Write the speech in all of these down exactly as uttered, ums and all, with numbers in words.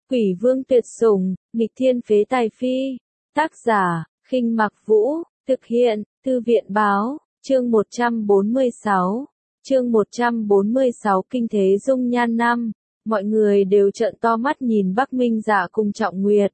Quỷ vương tuyệt sủng, nghịch thiên phế tài phi. Tác giả, Khinh Mặc Vũ, thực hiện, Thư viện báo, chương một trăm bốn mươi sáu. Chương một trăm bốn mươi sáu Kinh thế dung nhan năm. Mọi người đều trợn to mắt nhìn Bắc Minh Dạ cùng Trọng Nguyệt.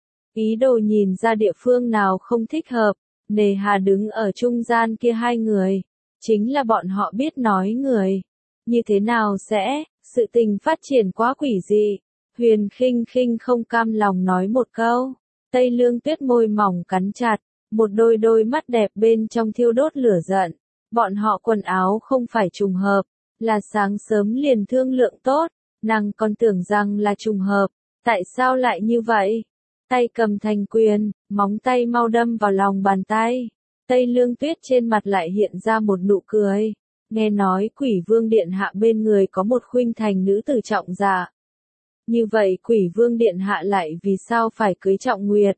Ý đồ nhìn ra địa phương nào không thích hợp, nề hà đứng ở trung gian kia hai người. Chính là bọn họ biết nói người. Như thế nào sẽ, sự tình phát triển quá quỷ dị. Huyền Khinh Khinh không cam lòng nói một câu. Tây Lương Tuyết môi mỏng cắn chặt, một đôi đôi mắt đẹp bên trong thiêu đốt lửa giận. Bọn họ quần áo không phải trùng hợp, là sáng sớm liền thương lượng tốt, nàng còn tưởng rằng là trùng hợp, tại sao lại như vậy? Tay cầm thành quyền, móng tay mau đâm vào lòng bàn tay. Tây Lương Tuyết trên mặt lại hiện ra một nụ cười. Nghe nói Quỷ Vương Điện Hạ bên người có một khuynh thành nữ tử Trọng Dạ. Như vậy Quỷ Vương Điện Hạ lại vì sao phải cưới Trọng Nguyệt?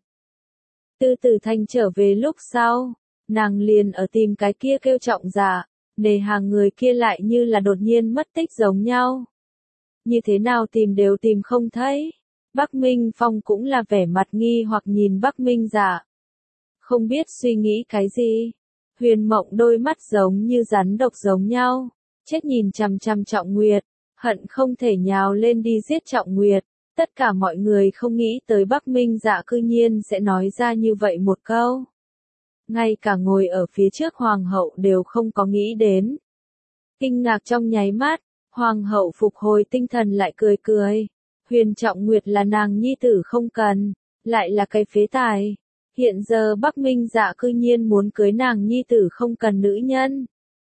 Tư Tử Thanh trở về lúc sau, nàng liền ở tìm cái kia kêu Trọng Dạ, nề hàng người kia lại như là đột nhiên mất tích giống nhau. Như thế nào tìm đều tìm không thấy. Bắc Minh Phong cũng là vẻ mặt nghi hoặc nhìn Bắc Minh Dạ. Không biết suy nghĩ cái gì. Huyền Mộng đôi mắt giống như rắn độc giống nhau, chết nhìn chằm chằm Trọng Nguyệt, hận không thể nhào lên đi giết Trọng Nguyệt. Tất cả mọi người không nghĩ tới Bắc Minh Dạ cư nhiên sẽ nói ra như vậy một câu. Ngay cả ngồi ở phía trước hoàng hậu đều không có nghĩ đến. Kinh ngạc trong nháy mắt, hoàng hậu phục hồi tinh thần lại cười cười. Huyền Trọng Nguyệt là nàng nhi tử không cần, lại là cái phế tài. Hiện giờ Bắc Minh Dạ cư nhiên muốn cưới nàng nhi tử không cần nữ nhân.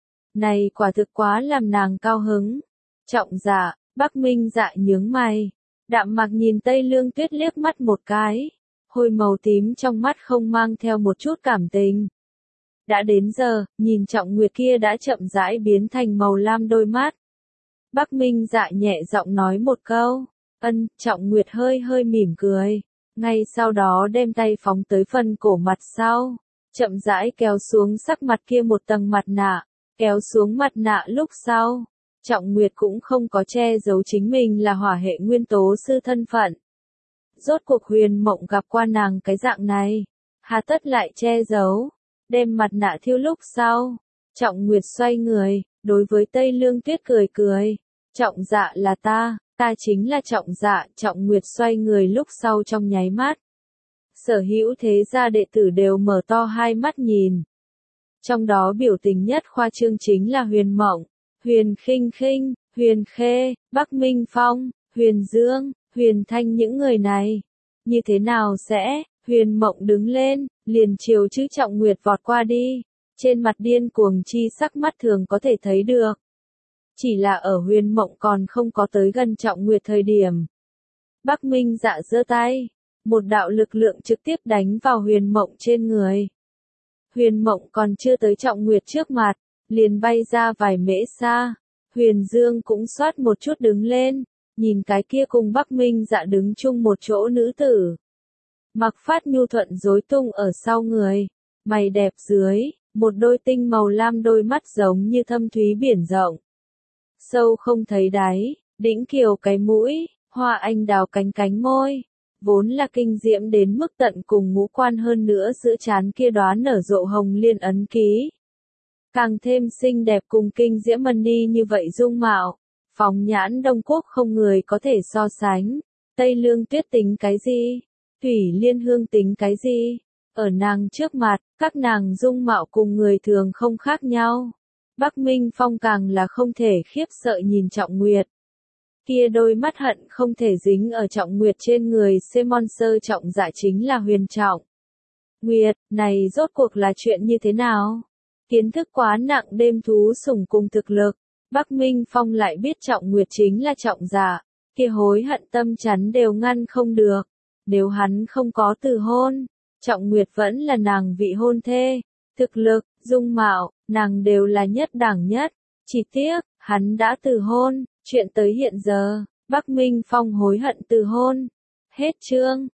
Này quả thực quá làm nàng cao hứng. Trọng Dạ, Bắc Minh Dạ nhướng mày. Đạm Mạc nhìn Tây Lương Tuyết liếc mắt một cái. Hôi màu tím trong mắt không mang theo một chút cảm tình. Đã đến giờ, nhìn Trọng Nguyệt kia đã chậm rãi biến thành màu lam đôi mắt. Bắc Minh Dạ nhẹ giọng nói một câu. Ân, Trọng Nguyệt hơi hơi mỉm cười. Ngay sau đó đem tay phóng tới phần cổ mặt sau. Chậm rãi kéo xuống sắc mặt kia một tầng mặt nạ. Kéo xuống mặt nạ lúc sau. Trọng Nguyệt cũng không có che giấu chính mình là hỏa hệ nguyên tố sư thân phận. Rốt cuộc Huyền Mộng gặp qua nàng cái dạng này. Hà tất lại che giấu. Đem mặt nạ thiêu lúc sau. Trọng Nguyệt xoay người, đối với Tây Lương Tuyết cười cười. Trọng Dạ là ta. Ta chính là Trọng Dạ. Trọng Nguyệt xoay người lúc sau trong nháy mắt. Sở hữu thế gia đệ tử đều mở to hai mắt nhìn. Trong đó biểu tình nhất khoa trương chính là Huyền Mộng, Huyền Khinh Khinh, Huyền Khê, Bắc Minh Phong, Huyền Dương, Huyền Thanh những người này. Như thế nào sẽ? Huyền Mộng đứng lên, liền chiều chữ Trọng Nguyệt vọt qua đi. Trên mặt điên cuồng chi sắc mắt thường có thể thấy được. Chỉ là ở Huyền Mộng còn không có tới gần Trọng Nguyệt thời điểm. Bắc Minh Dạ giơ tay, một đạo lực lượng trực tiếp đánh vào Huyền Mộng trên người. Huyền Mộng còn chưa tới Trọng Nguyệt trước mặt, liền bay ra vài mễ xa. Huyền Dương cũng xoát một chút đứng lên, nhìn cái kia cùng Bắc Minh Dạ đứng chung một chỗ nữ tử. Mặc phát nhu thuận rối tung ở sau người, mày đẹp dưới, một đôi tinh màu lam đôi mắt giống như thâm thúy biển rộng. Sâu không thấy đáy, đĩnh kiều cái mũi, hoa anh đào cánh cánh môi, vốn là kinh diễm đến mức tận cùng ngũ quan hơn nữa giữa trán kia đóa nở rộ hồng liên ấn ký. Càng thêm xinh đẹp cùng kinh diễm mân ni như vậy dung mạo, phóng nhãn Đông Quốc không người có thể so sánh. Tây Lương Tuyết tính cái gì? Thủy Liên Hương tính cái gì? Ở nàng trước mặt, các nàng dung mạo cùng người thường không khác nhau. Bắc Minh Phong càng là không thể khiếp sợ nhìn Trọng Nguyệt. Kia đôi mắt hận không thể dính ở Trọng Nguyệt trên người Semon Sơ Trọng Dạ chính là Huyền Trọng. Nguyệt, này rốt cuộc là chuyện như thế nào? Kiến thức quá nặng đêm thú sủng cùng thực lực. Bắc Minh Phong lại biết Trọng Nguyệt chính là Trọng Dạ. Kia hối hận tâm chắn đều ngăn không được. Nếu hắn không có từ hôn, Trọng Nguyệt vẫn là nàng vị hôn thê. Thực lực, dung mạo, nàng đều là nhất đẳng nhất. Chỉ tiếc, hắn đã từ hôn. Chuyện tới hiện giờ, Bắc Minh Phong hối hận từ hôn. Hết chương.